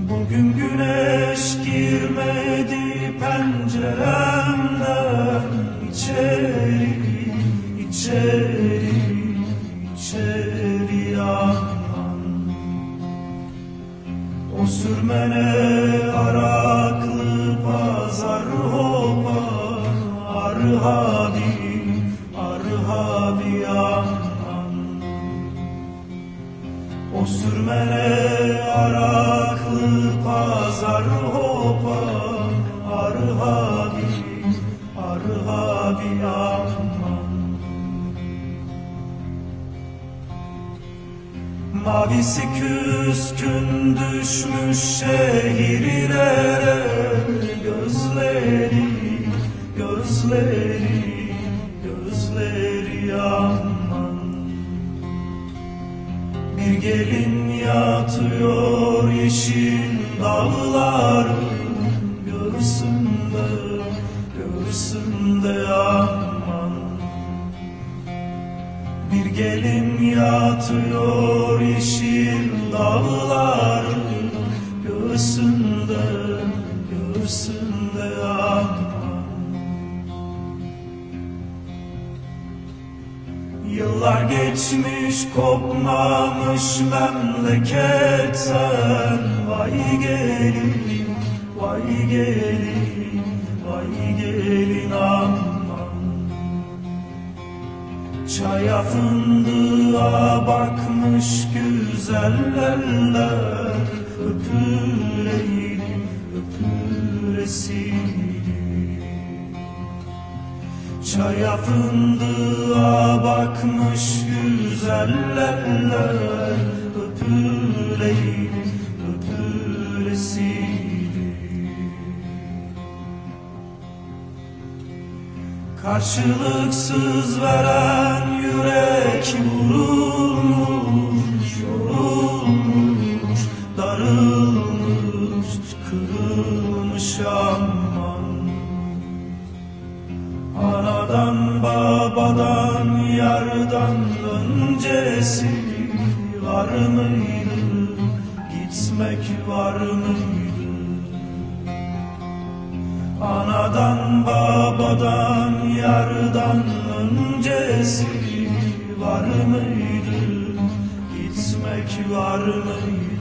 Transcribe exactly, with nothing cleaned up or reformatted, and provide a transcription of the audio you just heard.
Bugün güneş girmedi penceremden, içeri, içeri, içeri yanan. O sürmene araklı pazar hopa, arhabi, arhabi yanan. O sürmene araklı pazar hopa, arhabi, arhabi yaman. Mavisi küskün düşmüş şehirlere, gözleri, gözleri, gözleri yaman. Bir gelin yatıyor yeşil dağların göğsünde, göğsünde yaman. Bir gelin yatıyor yeşil dağların göğsünde, göğsünde yaman. Yıllar geçmiş kopmamış memleketten, vay gelin, vay gelin, vay gelin aman. Çaya fındığa bakmış güzeller, öpüreyim, öpüresiydi. Çaya fındığa bakmış güzeller, öpüreyim, öpüresiydi. Karşılıksız veren yürek vurulmuş, yorulmuş, darılmış, kırılmış aman. Anadan babadan yardan öncesi var mıydı? Gitmek var mıydı? Anadan babadan yardan öncesi var mıydı? Gitmek var mıydı?